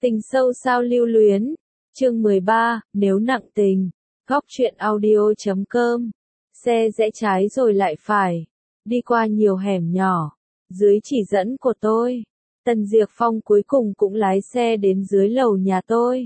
Tình sâu sao lưu luyến. Chương 13, nếu nặng tình. Góc truyện audio.com. Xe rẽ trái rồi lại phải. Đi qua nhiều hẻm nhỏ. Dưới chỉ dẫn của tôi, Tần Diệp Phong cuối cùng cũng lái xe đến dưới lầu nhà tôi.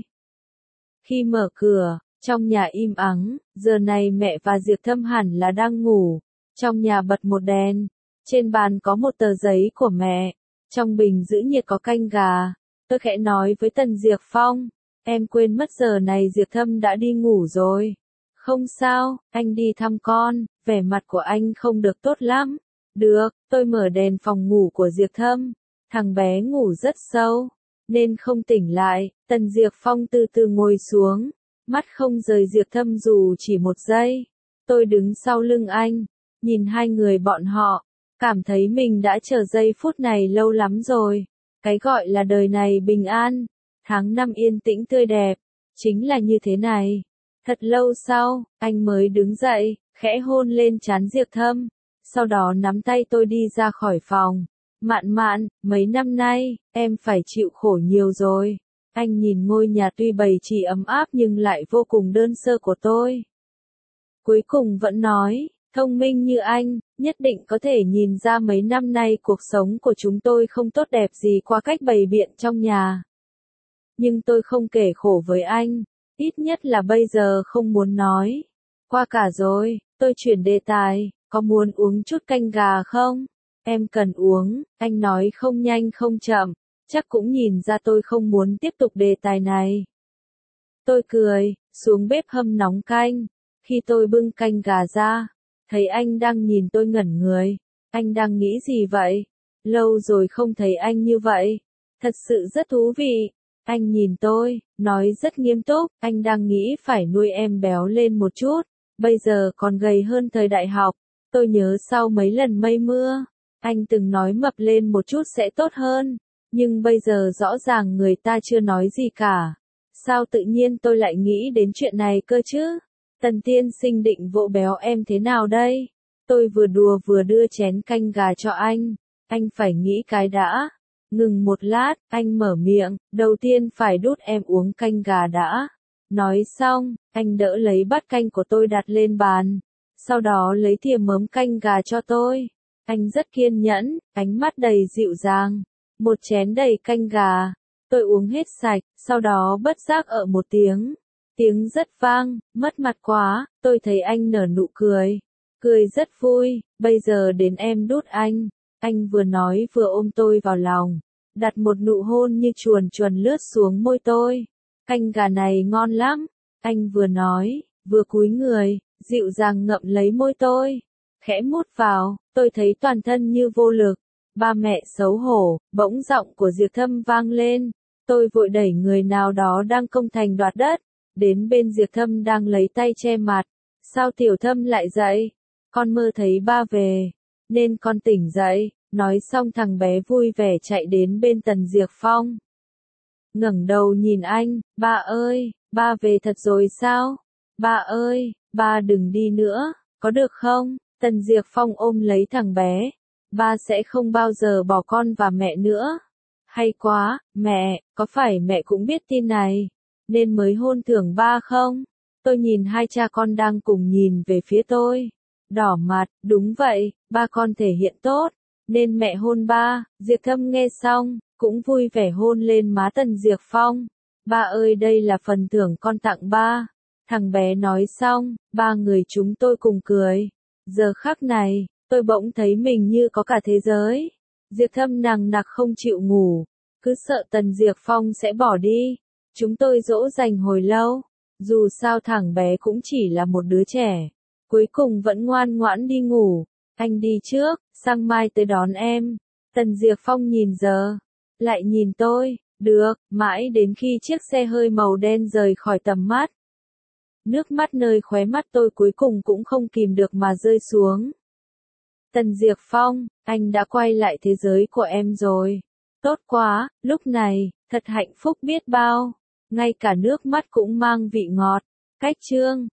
Khi mở cửa, trong nhà im ắng, giờ này mẹ và Diệp Thâm hẳn là đang ngủ. Trong nhà bật một đèn. Trên bàn có một tờ giấy của mẹ. Trong bình giữ nhiệt có canh gà. Tôi khẽ nói với Tần Diệp Phong, em quên mất giờ này Diệp Thâm đã đi ngủ rồi. Không sao, anh đi thăm con, vẻ mặt của anh không được tốt lắm. Được, tôi mở đèn phòng ngủ của Diệp Thâm. Thằng bé ngủ rất sâu, nên không tỉnh lại. Tần Diệp Phong từ từ ngồi xuống, mắt không rời Diệp Thâm dù chỉ một giây. Tôi đứng sau lưng anh, nhìn hai người bọn họ, cảm thấy mình đã chờ giây phút này lâu lắm rồi. Cái gọi là đời này bình an, tháng năm yên tĩnh tươi đẹp, chính là như thế này. Thật lâu sau, anh mới đứng dậy, khẽ hôn lên trán Diệp Thâm, sau đó nắm tay tôi đi ra khỏi phòng. Mạn Mạn, mấy năm nay, em phải chịu khổ nhiều rồi. Anh nhìn ngôi nhà tuy bày trí ấm áp nhưng lại vô cùng đơn sơ của tôi. Cuối cùng vẫn nói, thông minh như anh, nhất định có thể nhìn ra mấy năm nay cuộc sống của chúng tôi không tốt đẹp gì qua cách bày biện trong nhà. Nhưng tôi không kể khổ với anh, ít nhất là bây giờ không muốn nói. Qua cả rồi, tôi chuyển đề tài, có muốn uống chút canh gà không? Em cần uống, anh nói không nhanh không chậm, chắc cũng nhìn ra tôi không muốn tiếp tục đề tài này. Tôi cười, xuống bếp hâm nóng canh, khi tôi bưng canh gà ra, thấy anh đang nhìn tôi ngẩn người. Anh đang nghĩ gì vậy? Lâu rồi không thấy anh như vậy. Thật sự rất thú vị. Anh nhìn tôi, nói rất nghiêm túc. Anh đang nghĩ phải nuôi em béo lên một chút. Bây giờ còn gầy hơn thời đại học. Tôi nhớ sau mấy lần mây mưa, anh từng nói mập lên một chút sẽ tốt hơn. Nhưng bây giờ rõ ràng người ta chưa nói gì cả. Sao tự nhiên tôi lại nghĩ đến chuyện này cơ chứ? Tần tiên sinh định vỗ béo em thế nào đây? Tôi vừa đùa vừa đưa chén canh gà cho anh. Anh phải nghĩ cái đã. Ngừng một lát, anh mở miệng, đầu tiên phải đút em uống canh gà đã. Nói xong, anh đỡ lấy bát canh của tôi đặt lên bàn. Sau đó lấy thìa mớm canh gà cho tôi. Anh rất kiên nhẫn, ánh mắt đầy dịu dàng. Một chén đầy canh gà. Tôi uống hết sạch, sau đó bất giác ở một tiếng. Tiếng rất vang, mất mặt quá, tôi thấy anh nở nụ cười. Cười rất vui, bây giờ đến em đút anh. Anh vừa nói vừa ôm tôi vào lòng, đặt một nụ hôn như chuồn chuồn lướt xuống môi tôi. Canh gà này ngon lắm, anh vừa nói, vừa cúi người, dịu dàng ngậm lấy môi tôi. Khẽ mút vào, tôi thấy toàn thân như vô lực. Ba mẹ xấu hổ, bỗng giọng của Diệp Thâm vang lên. Tôi vội đẩy người nào đó đang công thành đoạt đất. Đến bên Diệp Thâm đang lấy tay che mặt. Sao Tiểu Thâm lại dậy? Con mơ thấy ba về, nên con tỉnh dậy. Nói xong thằng bé vui vẻ chạy đến bên Tần Diệp Phong. Ngẩng đầu nhìn anh, ba ơi, ba về thật rồi sao? Ba ơi, ba đừng đi nữa, có được không? Tần Diệp Phong ôm lấy thằng bé. Ba sẽ không bao giờ bỏ con và mẹ nữa. Hay quá, mẹ, có phải mẹ cũng biết tin này, nên mới hôn thưởng ba không? Tôi nhìn hai cha con đang cùng nhìn về phía tôi. Đỏ mặt, đúng vậy, ba con thể hiện tốt, nên mẹ hôn ba. Diệp Thâm nghe xong, cũng vui vẻ hôn lên má Tần Diệp Phong. Ba ơi, đây là phần thưởng con tặng ba. Thằng bé nói xong, ba người chúng tôi cùng cười. Giờ khắc này, tôi bỗng thấy mình như có cả thế giới. Diệp Thâm nằng nặc không chịu ngủ, cứ sợ Tần Diệp Phong sẽ bỏ đi. Chúng tôi dỗ dành hồi lâu, dù sao thằng bé cũng chỉ là một đứa trẻ. Cuối cùng vẫn ngoan ngoãn đi ngủ. Anh đi trước, sang mai tới đón em. Tần Diệp Phong nhìn giờ, lại nhìn tôi, được, mãi đến khi chiếc xe hơi màu đen rời khỏi tầm mắt. Nước mắt nơi khóe mắt tôi cuối cùng cũng không kìm được mà rơi xuống. Tần Diệp Phong, anh đã quay lại thế giới của em rồi. Tốt quá, lúc này, thật hạnh phúc biết bao. Ngay cả nước mắt cũng mang vị ngọt. Cách chương